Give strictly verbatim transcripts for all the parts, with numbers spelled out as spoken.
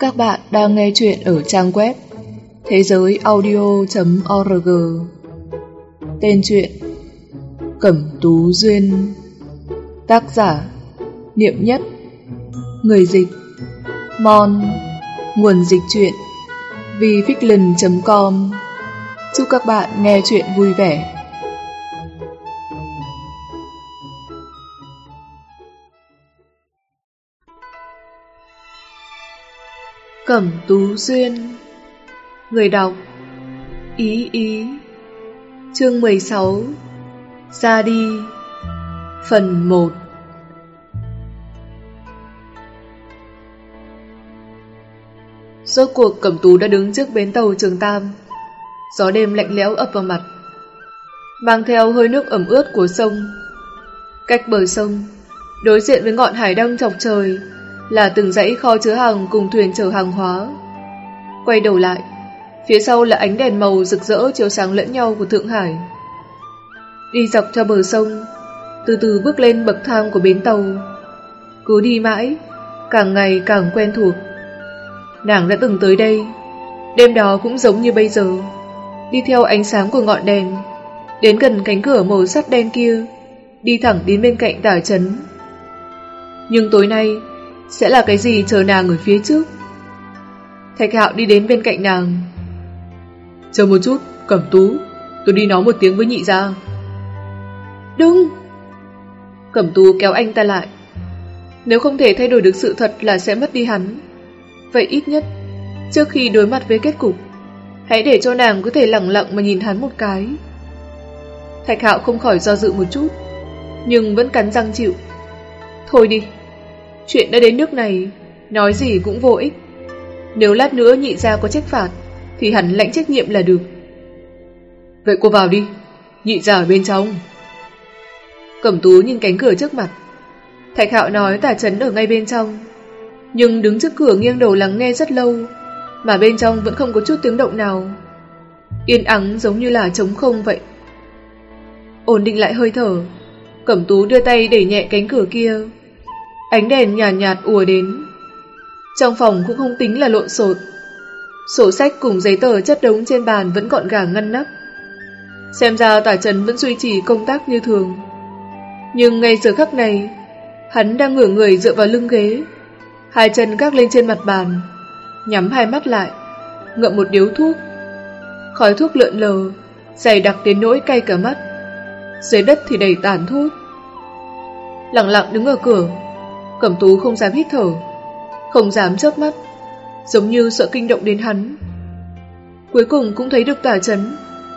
Các bạn đang nghe chuyện ở trang web thế giới audio chấm org. Tên truyện Cẩm Tú Duyên. Tác giả Niệm Nhất. Người dịch Mon. Nguồn dịch truyện vifiction chấm com. Chúc các bạn nghe chuyện vui vẻ. Cẩm Tú Duyên. Người đọc Ý Ý. Chương mười sáu. Ra đi. Phần một. Rốt cuộc Cẩm Tú đã đứng trước bến tàu Trường Tam. Gió đêm lạnh lẽo ập vào mặt, mang theo hơi nước ẩm ướt của sông. Cách bờ sông, đối diện với ngọn hải đăng chọc trời, là từng dãy kho chứa hàng cùng thuyền chở hàng hóa. Quay đầu lại, phía sau là ánh đèn màu rực rỡ chiếu sáng lẫn nhau của Thượng Hải. Đi dọc theo bờ sông, từ từ bước lên bậc thang của bến tàu. Cứ đi mãi, càng ngày càng quen thuộc. Nàng đã từng tới đây, đêm đó cũng giống như bây giờ, đi theo ánh sáng của ngọn đèn, đến gần cánh cửa màu sắt đen kia, đi thẳng đến bên cạnh Tả Chấn. Nhưng tối nay sẽ là cái gì chờ nàng ở phía trước? Thạch Hạo đi đến bên cạnh nàng. Chờ một chút, Cẩm Tú, tôi đi nói một tiếng với nhị gia. Đừng! Cẩm Tú kéo anh ta lại. Nếu không thể thay đổi được sự thật là sẽ mất đi hắn, vậy ít nhất, trước khi đối mặt với kết cục, hãy để cho nàng có thể lặng lặng mà nhìn hắn một cái. Thạch Hạo không khỏi do dự một chút, nhưng vẫn cắn răng chịu. Thôi đi, chuyện đã đến nước này, nói gì cũng vô ích. Nếu lát nữa nhị gia có trách phạt, thì hắn lãnh trách nhiệm là được. Vậy cô vào đi, nhị gia ở bên trong. Cẩm Tú nhìn cánh cửa trước mặt. Thạch Hạo nói Tả Chấn ở ngay bên trong, nhưng đứng trước cửa nghiêng đầu lắng nghe rất lâu, mà bên trong vẫn không có chút tiếng động nào. Yên ắng giống như là trống không vậy. Ổn định lại hơi thở, Cẩm Tú đưa tay đẩy nhẹ cánh cửa kia. Ánh đèn nhàn nhạt, nhạt ùa đến. Trong phòng cũng không tính là lộn xộn. Sổ sách cùng giấy tờ chất đống trên bàn vẫn gọn gàng ngăn nắp. Xem ra Tả Chấn vẫn duy trì công tác như thường. Nhưng ngay giờ khắc này, hắn đang ngửa người dựa vào lưng ghế, hai chân gác lên trên mặt bàn, nhắm hai mắt lại, ngậm một điếu thuốc. Khói thuốc lượn lờ, dày đặc đến nỗi cay cả mắt. Dưới đất thì đầy tàn thuốc. Lặng lặng đứng ở cửa, Cẩm Tú không dám hít thở, không dám chớp mắt, giống như sợ kinh động đến hắn. Cuối cùng cũng thấy được Tả Chấn.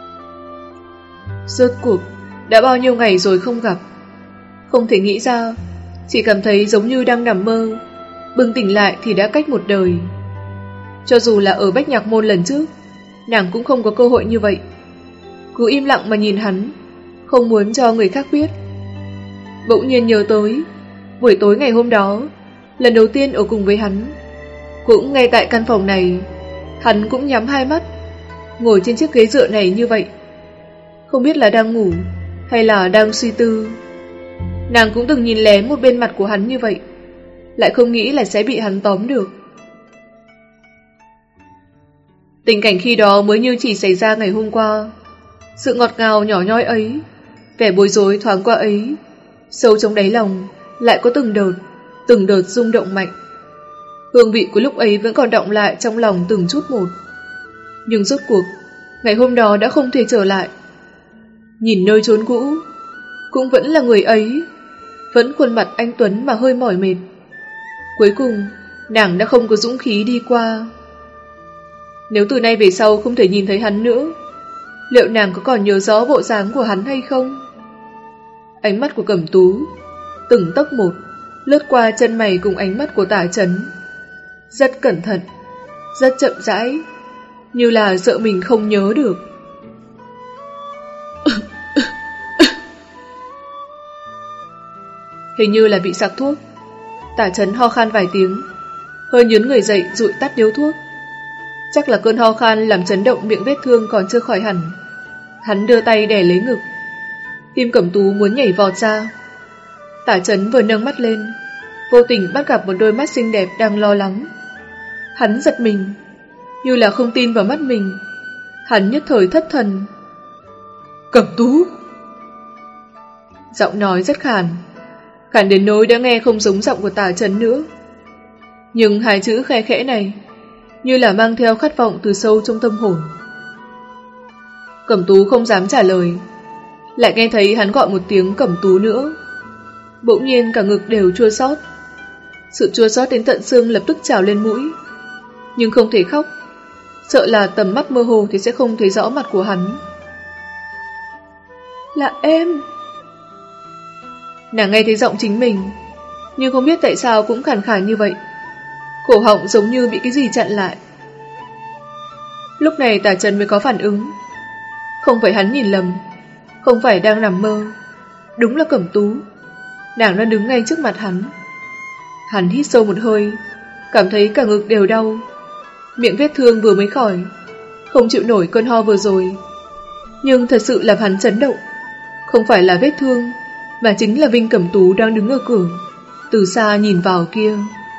Rốt cuộc đã bao nhiêu ngày rồi không gặp, không thể nghĩ ra, chỉ cảm thấy giống như đang nằm mơ. Bừng tỉnh lại thì đã cách một đời. Cho dù là ở Bách Nhạc Môn lần trước, nàng cũng không có cơ hội như vậy. Cứ im lặng mà nhìn hắn, không muốn cho người khác biết. Bỗng nhiên nhớ tới buổi tối ngày hôm đó, lần đầu tiên ở cùng với hắn, cũng ngay tại căn phòng này. Hắn cũng nhắm hai mắt, ngồi trên chiếc ghế dựa này như vậy, không biết là đang ngủ hay là đang suy tư. Nàng cũng từng nhìn lén một bên mặt của hắn như vậy, lại không nghĩ là sẽ bị hắn tóm được. Tình cảnh khi đó mới như chỉ xảy ra ngày hôm qua. Sự ngọt ngào nhỏ nhoi ấy, vẻ bối rối thoáng qua ấy, sâu trong đáy lòng lại có từng đợt, từng đợt rung động mạnh. Hương vị của lúc ấy vẫn còn đọng lại trong lòng từng chút một. Nhưng rốt cuộc, ngày hôm đó đã không thể trở lại. Nhìn nơi chốn cũ, cũng vẫn là người ấy, vẫn khuôn mặt anh tuấn mà hơi mỏi mệt. Cuối cùng, nàng đã không có dũng khí đi qua. Nếu từ nay về sau không thể nhìn thấy hắn nữa, liệu nàng có còn nhớ rõ bộ dáng của hắn hay không? Ánh mắt của Cẩm Tú từng tấc một lướt qua chân mày cùng ánh mắt của Tả Chấn, rất cẩn thận, rất chậm rãi, như là sợ mình không nhớ được. Hình như là bị sặc thuốc. Tả Chấn ho khan vài tiếng, hơi nhướng người dậy dụi tắt điếu thuốc. Chắc là cơn ho khan làm chấn động miệng vết thương còn chưa khỏi hẳn. Hắn đưa tay đè lấy ngực. Tim Cẩm Tú muốn nhảy vọt ra. Tả Chấn vừa nâng mắt lên, vô tình bắt gặp một đôi mắt xinh đẹp đang lo lắng. Hắn giật mình, như là không tin vào mắt mình. Hắn nhất thời thất thần. Cẩm Tú. Giọng nói rất khàn, khàn đến nỗi đã nghe không giống giọng của Tả Trấn nữa. Nhưng hai chữ khe khẽ này như là mang theo khát vọng từ sâu trong tâm hồn. Cẩm Tú không dám trả lời, lại nghe thấy hắn gọi một tiếng Cẩm Tú nữa. Bỗng nhiên cả ngực đều chua xót. Sự chua xót đến tận xương lập tức trào lên mũi, nhưng không thể khóc, sợ là tầm mắt mơ hồ thì sẽ không thấy rõ mặt của hắn. Là em. Nàng nghe thấy giọng chính mình, nhưng không biết tại sao cũng khàn khàn như vậy. Cổ họng giống như bị cái gì chặn lại. Lúc này Tả Trấn mới có phản ứng. Không phải hắn nhìn lầm, không phải đang nằm mơ, đúng là Cẩm Tú. Nàng đang đứng ngay trước mặt hắn. Hắn hít sâu một hơi, cảm thấy cả ngực đều đau. Miệng vết thương vừa mới khỏi, không chịu nổi cơn ho vừa rồi. Nhưng thật sự làm hắn chấn động. Không phải là vết thương, mà chính là Vinh Cẩm Tú đang đứng ở cửa, từ xa nhìn vào kia.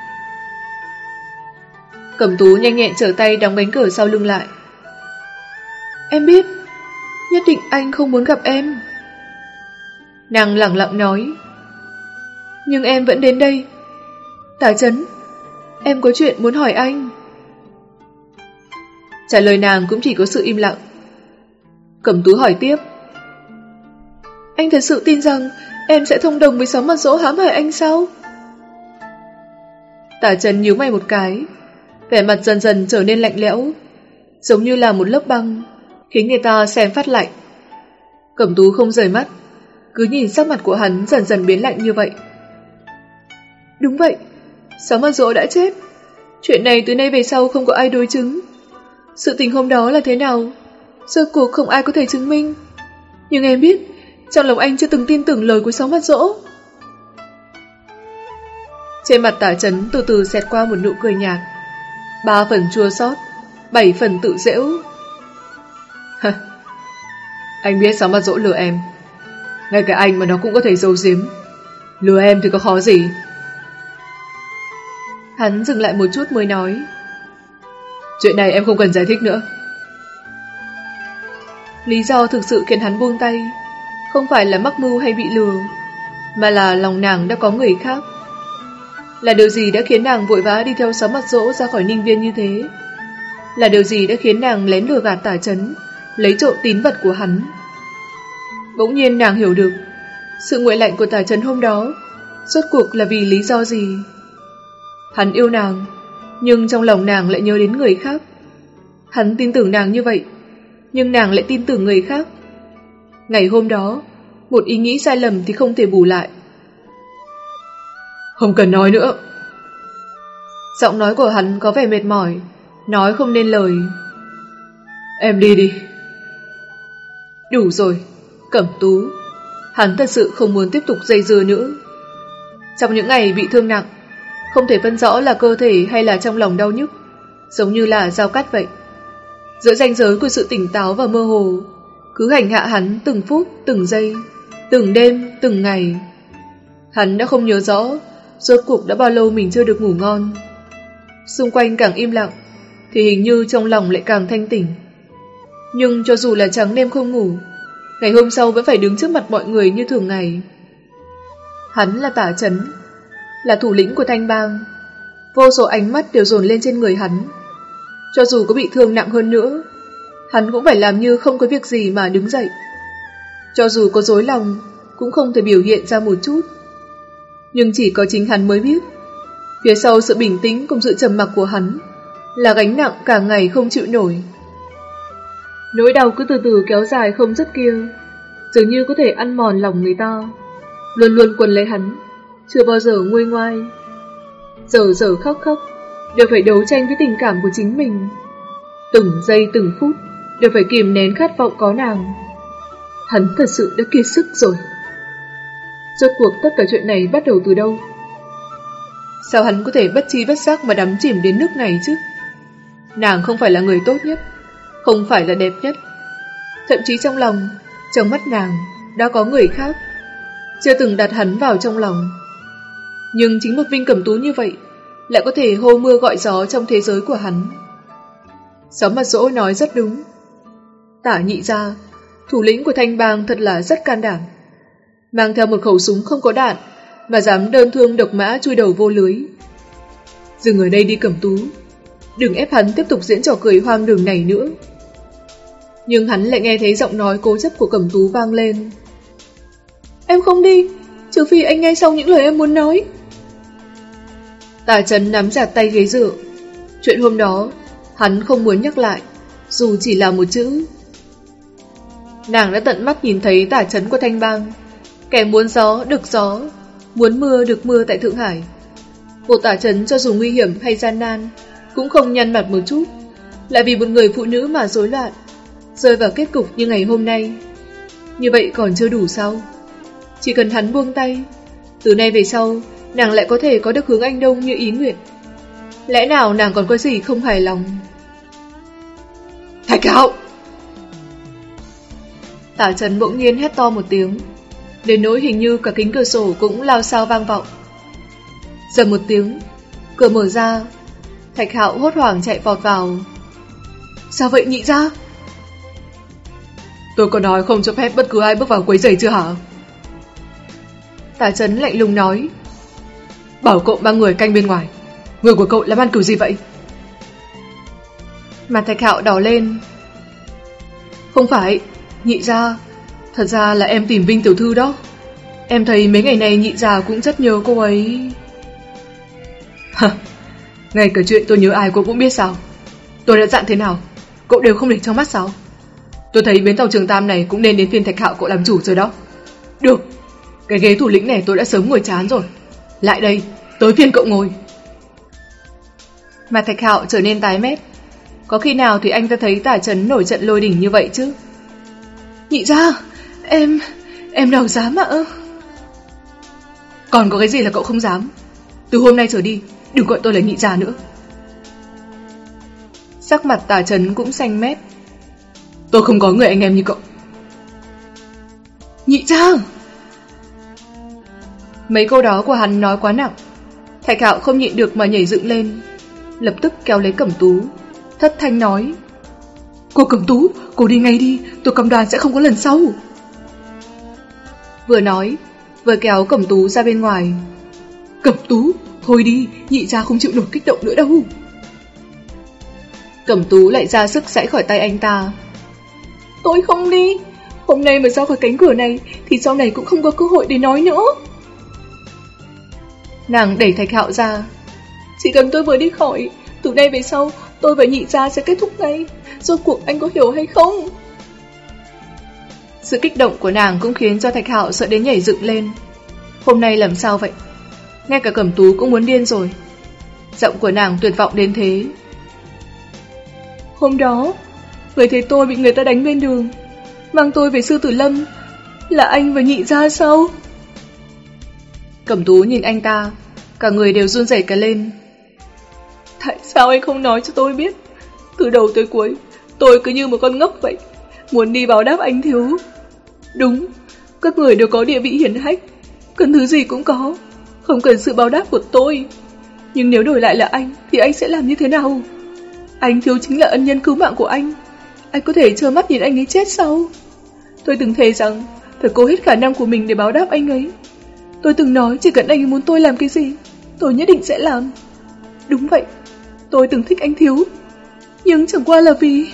Cẩm Tú nhanh nhẹn trở tay đóng cánh cửa sau lưng lại. Em biết, nhất định anh không muốn gặp em. Nàng lẳng lặng nói. Nhưng em vẫn đến đây. Tả Trấn, em có chuyện muốn hỏi anh. Trả lời nàng cũng chỉ có sự im lặng. Cẩm Tú hỏi tiếp. Anh thật sự tin rằng em sẽ thông đồng với Sáu Mặt Dỗ hãm hại anh sao? Tả Trấn nhíu mày một cái, vẻ mặt dần dần trở nên lạnh lẽo, giống như là một lớp băng, khiến người ta xem phát lạnh. Cẩm Tú không rời mắt, cứ nhìn sắc mặt của hắn dần dần biến lạnh như vậy. Đúng vậy, Sáu Mặt Dỗ đã chết. Chuyện này từ nay về sau không có ai đối chứng. Sự tình hôm đó là thế nào, rốt cuộc không ai có thể chứng minh. Nhưng em biết, trong lòng anh chưa từng tin tưởng lời của Sáu Mặt Dỗ. Trên mặt Tả Trấn từ từ xẹt qua một nụ cười nhạt, ba phần chua xót, bảy phần tự giễu. Anh biết Sáu Mặt Dỗ lừa em, ngay cả anh mà nó cũng có thể giấu giếm. Lừa em thì có khó gì. Hắn dừng lại một chút mới nói. Chuyện này em không cần giải thích nữa. Lý do thực sự khiến hắn buông tay không phải là mắc mưu hay bị lừa, mà là lòng nàng đã có người khác. Là điều gì đã khiến nàng vội vã đi theo Sáu Mặt Dỗ ra khỏi Ninh Viên như thế? Là điều gì đã khiến nàng lén lừa gạt Tả Trấn, lấy trộm tín vật của hắn? Bỗng nhiên nàng hiểu được, sự nguội lạnh của Tả Trấn hôm đó rốt cuộc là vì lý do gì. Hắn yêu nàng, nhưng trong lòng nàng lại nhớ đến người khác. Hắn tin tưởng nàng như vậy, nhưng nàng lại tin tưởng người khác. Ngày hôm đó, một ý nghĩ sai lầm thì không thể bù lại. Không cần nói nữa. Giọng nói của hắn có vẻ mệt mỏi, nói không nên lời. Em đi đi. Đủ rồi, Cẩm Tú. Hắn thật sự không muốn tiếp tục dây dưa nữa. Trong những ngày bị thương nặng, không thể phân rõ là cơ thể hay là trong lòng đau nhức, giống như là dao cắt vậy. Giữa ranh giới của sự tỉnh táo và mơ hồ, cứ hành hạ hắn từng phút, từng giây, từng đêm, từng ngày. Hắn đã không nhớ rõ rốt cuộc đã bao lâu mình chưa được ngủ ngon. Xung quanh càng im lặng, thì hình như trong lòng lại càng thanh tỉnh. Nhưng cho dù là trắng đêm không ngủ, ngày hôm sau vẫn phải đứng trước mặt mọi người như thường ngày. Hắn là Tả Trấn, là thủ lĩnh của Thanh Bang. Vô số ánh mắt đều dồn lên trên người hắn. Cho dù có bị thương nặng hơn nữa, hắn cũng phải làm như không có việc gì mà đứng dậy. Cho dù có rối lòng, cũng không thể biểu hiện ra một chút. Nhưng chỉ có chính hắn mới biết, phía sau sự bình tĩnh cùng sự trầm mặc của hắn là gánh nặng cả ngày không chịu nổi. Nỗi đau cứ từ từ kéo dài không dứt kia, dường như có thể ăn mòn lòng người ta, luôn luôn quấn lấy hắn, chưa bao giờ nguôi ngoai. Giờ giờ khóc khóc, đều phải đấu tranh với tình cảm của chính mình. Từng giây từng phút đều phải kìm nén khát vọng có nàng. Hắn thật sự đã kiệt sức rồi. Rốt cuộc tất cả chuyện này bắt đầu từ đâu? Sao hắn có thể bất chi bất giác mà đắm chìm đến nước này chứ? Nàng không phải là người tốt nhất, không phải là đẹp nhất. Thậm chí trong lòng, trong mắt nàng đã có người khác, chưa từng đặt hắn vào trong lòng. Nhưng chính một Vinh Cẩm Tú như vậy lại có thể hô mưa gọi gió trong thế giới của hắn. Sáu Mặt Dỗ nói rất đúng. Tả Nhị Gia, thủ lĩnh của Thanh Bang thật là rất can đảm. Mang theo một khẩu súng không có đạn mà dám đơn thương độc mã chui đầu vô lưới. Dừng ở đây đi Cẩm Tú, đừng ép hắn tiếp tục diễn trò cười hoang đường này nữa. Nhưng hắn lại nghe thấy giọng nói cố chấp của Cẩm Tú vang lên. Em không đi, trừ phi anh nghe xong những lời em muốn nói. Tả Chấn nắm chặt tay ghế dựa. Chuyện hôm đó hắn không muốn nhắc lại, dù chỉ là một chữ. Nàng đã tận mắt nhìn thấy Tả Chấn của Thanh Bang, kẻ muốn gió được gió, muốn mưa được mưa tại Thượng Hải. Một Tả Chấn cho dù nguy hiểm hay gian nan cũng không nhăn mặt một chút, lại vì một người phụ nữ mà rối loạn, rơi vào kết cục như ngày hôm nay. Như vậy còn chưa đủ sao? Chỉ cần hắn buông tay, từ nay về sau nàng lại có thể có được hướng anh đông như ý nguyện. Lẽ nào nàng còn có gì không hài lòng? Thạch Hạo! Tả Chấn bỗng nhiên hét to một tiếng, đến nỗi hình như cả kính cửa sổ cũng lao sao vang vọng. Dầm một tiếng, cửa mở ra. Thạch Hạo hốt hoảng chạy vọt vào. Sao vậy Nhị Gia? Tôi có nói không cho phép bất cứ ai bước vào quấy rầy chưa hả? Tả Chấn lạnh lùng nói. Bảo cậu ba người canh bên ngoài. Người của cậu làm ăn kiểu gì vậy? Mặt Thạch Hạo đỏ lên. Không phải, Nhị Gia, thật ra là em tìm Vinh tiểu thư đó. Em thấy mấy ngày này Nhị Gia cũng rất nhớ cô ấy. Hả? Ngay cả chuyện tôi nhớ ai cô cũng biết sao? Tôi đã dặn thế nào, cậu đều không để trong mắt sao? Tôi thấy bến tàu Trường Tam này cũng nên đến phiên Thạch Hạo cậu làm chủ rồi đó. Được, cái ghế thủ lĩnh này tôi đã sớm ngồi chán rồi. Lại đây, tới phiên cậu ngồi. Mặt Thạch Hạo trở nên tái mét. Có khi nào thì anh ta thấy Tả Chấn nổi trận lôi đỉnh như vậy chứ? Nhị Gia, em... em nào dám ạ? Còn có cái gì là cậu không dám? Từ hôm nay trở đi, đừng gọi tôi là Nhị Gia nữa. Sắc mặt Tả Chấn cũng xanh mét. Tôi không có người anh em như cậu. Nhị Gia! Mấy câu đó của hắn nói quá nặng. Thạch Hạo không nhịn được mà nhảy dựng lên, lập tức kéo lấy Cẩm Tú, thất thanh nói. Cô Cẩm Tú, cô đi ngay đi, tôi cam đoan sẽ không có lần sau. Vừa nói, vừa kéo Cẩm Tú ra bên ngoài. Cẩm Tú, thôi đi, Nhị Gia không chịu nổi kích động nữa đâu. Cẩm Tú lại ra sức giãy khỏi tay anh ta. Tôi không đi, hôm nay mà ra khỏi cánh cửa này thì sau này cũng không có cơ hội để nói nữa. Nàng đẩy Thạch Hạo ra. Chỉ cần tôi vừa đi khỏi, từ đây về sau tôi và Nhị Gia sẽ kết thúc ngay. Rốt cuộc anh có hiểu hay không? Sự kích động của nàng cũng khiến cho Thạch Hạo sợ đến nhảy dựng lên. Hôm nay làm sao vậy? Ngay cả Cẩm Tú cũng muốn điên rồi. Giọng của nàng tuyệt vọng đến thế. Hôm đó, người thấy tôi bị người ta đánh bên đường, mang tôi về Sư Tử Lâm, là anh và Nhị Gia sao? Cẩm Tú nhìn anh ta, cả người đều run rẩy cả lên. Tại sao anh không nói cho tôi biết? Từ đầu tới cuối, tôi cứ như một con ngốc vậy, muốn đi báo đáp anh thiếu. Đúng, các người đều có địa vị hiển hách, cần thứ gì cũng có, không cần sự báo đáp của tôi. Nhưng nếu đổi lại là anh, thì anh sẽ làm như thế nào? Anh thiếu chính là ân nhân cứu mạng của anh. Anh có thể trơ mắt nhìn anh ấy chết sao? Tôi từng thề rằng phải cố hết khả năng của mình để báo đáp anh ấy. Tôi từng nói chỉ cần anh ấy muốn tôi làm cái gì, tôi nhất định sẽ làm. Đúng vậy, tôi từng thích anh thiếu, nhưng chẳng qua là vì...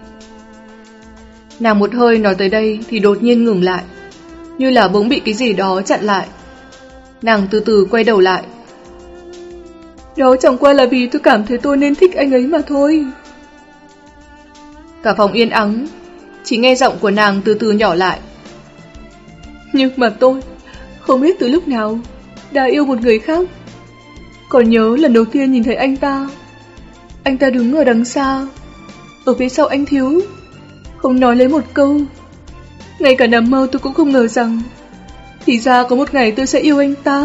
Nàng một hơi nói tới đây thì đột nhiên ngừng lại, như là bỗng bị cái gì đó chặn lại. Nàng từ từ quay đầu lại. Đó chẳng qua là vì tôi cảm thấy tôi nên thích anh ấy mà thôi. Cả phòng yên ắng, chỉ nghe giọng của nàng từ từ nhỏ lại. Nhưng mà tôi không biết từ lúc nào đã yêu một người khác. Còn nhớ lần đầu tiên nhìn thấy anh ta, anh ta đứng ở đằng xa, ở phía sau anh thiếu, không nói lấy một câu. Ngay cả nằm mơ tôi cũng không ngờ rằng thì ra có một ngày tôi sẽ yêu anh ta.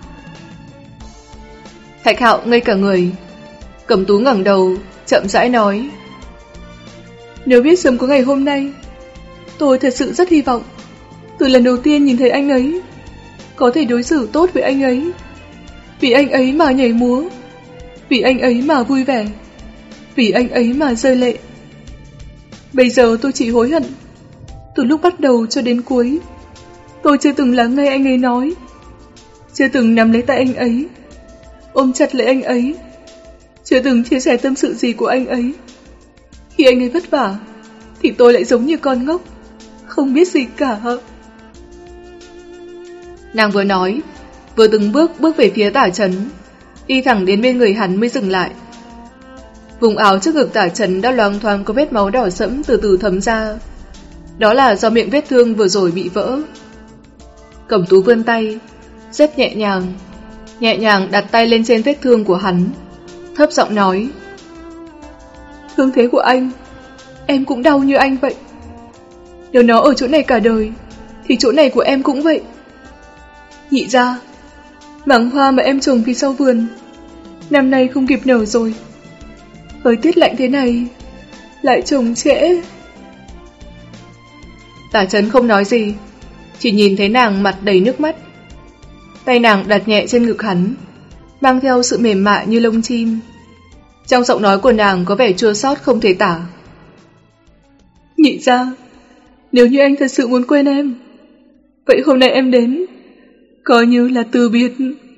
Thạch Hạo ngây cả người. Cẩm Tú ngẩng đầu, chậm rãi nói. Nếu biết sớm có ngày hôm nay, tôi thật sự rất hy vọng từ lần đầu tiên nhìn thấy anh ấy có thể đối xử tốt với anh ấy, vì anh ấy mà nhảy múa, vì anh ấy mà vui vẻ, vì anh ấy mà rơi lệ. Bây giờ tôi chỉ hối hận. Từ lúc bắt đầu cho đến cuối, tôi chưa từng lắng nghe anh ấy nói, chưa từng nắm lấy tay anh ấy, ôm chặt lấy anh ấy, chưa từng chia sẻ tâm sự gì của anh ấy. Khi anh ấy vất vả, thì tôi lại giống như con ngốc, không biết gì cả. Nàng vừa nói, vừa từng bước bước về phía Tả Chấn, đi thẳng đến bên người hắn mới dừng lại. Vùng áo trước ngực Tả Chấn đã loang thoáng có vết máu đỏ sẫm từ từ thấm ra. Đó là do miệng vết thương vừa rồi bị vỡ. Cẩm Tú vươn tay, rất nhẹ nhàng, nhẹ nhàng đặt tay lên trên vết thương của hắn, thấp giọng nói: thương thế của anh, em cũng đau như anh vậy. Nếu nó ở chỗ này cả đời, thì chỗ này của em cũng vậy. Nhị ra, mảng hoa mà em trồng phía sau vườn, năm nay không kịp nở rồi. Thời tiết lạnh thế này, lại trồng trễ. Tả Chấn không nói gì, chỉ nhìn thấy nàng mặt đầy nước mắt. Tay nàng đặt nhẹ trên ngực hắn, mang theo sự mềm mại như lông chim. Trong giọng nói của nàng có vẻ chua xót không thể tả. Nhị ra, nếu như anh thật sự muốn quên em, vậy hôm nay em đến, coi như là từ biệt.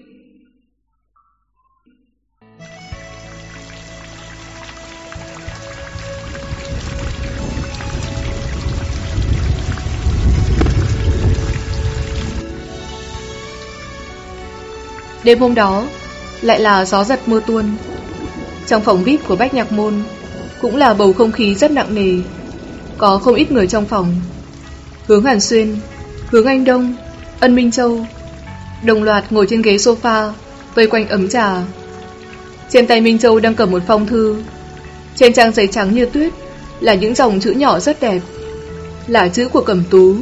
Đêm hôm đó, lại là gió giật mưa tuôn. Trong phòng vê i pê của Bách Nhạc Môn, cũng là bầu không khí rất nặng nề. Có không ít người trong phòng. Hướng Hàn Xuyên, Hướng Anh Đông, Ân Minh Châu đồng loạt ngồi trên ghế sofa, vây quanh ấm trà. Trên tay Minh Châu đang cầm một phong thư. Trên trang giấy trắng như tuyết là những dòng chữ nhỏ rất đẹp, là chữ của Cẩm Tú.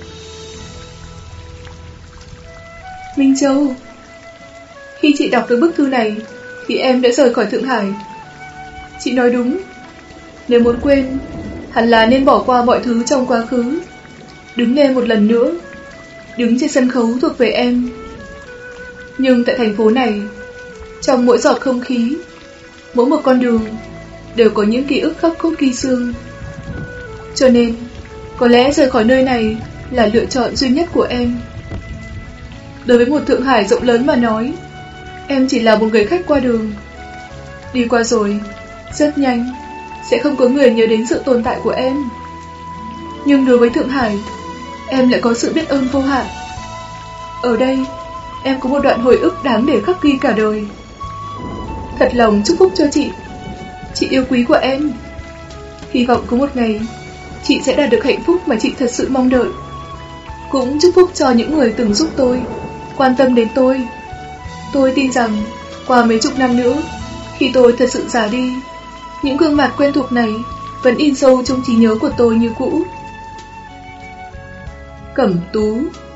Minh Châu, khi chị đọc được bức thư này thì em đã rời khỏi Thượng Hải. Chị nói đúng, nếu muốn quên, hẳn là nên bỏ qua mọi thứ trong quá khứ, đứng lên một lần nữa, đứng trên sân khấu thuộc về em. Nhưng tại thành phố này, trong mỗi giọt không khí, mỗi một con đường đều có những ký ức khắc cốt ghi xương. Cho nên, có lẽ rời khỏi nơi này là lựa chọn duy nhất của em. Đối với một Thượng Hải rộng lớn mà nói, em chỉ là một người khách qua đường. Đi qua rồi, rất nhanh sẽ không có người nhớ đến sự tồn tại của em. Nhưng đối với Thượng Hải, em lại có sự biết ơn vô hạn. Ở đây, em có một đoạn hồi ức đáng để khắc ghi cả đời. Thật lòng chúc phúc cho chị, chị yêu quý của em. Hy vọng có một ngày chị sẽ đạt được hạnh phúc mà chị thật sự mong đợi. Cũng chúc phúc cho những người từng giúp tôi, quan tâm đến tôi. Tôi tin rằng qua mấy chục năm nữa, khi tôi thật sự già đi, những gương mặt quen thuộc này vẫn in sâu trong trí nhớ của tôi như cũ. Cẩm Tú.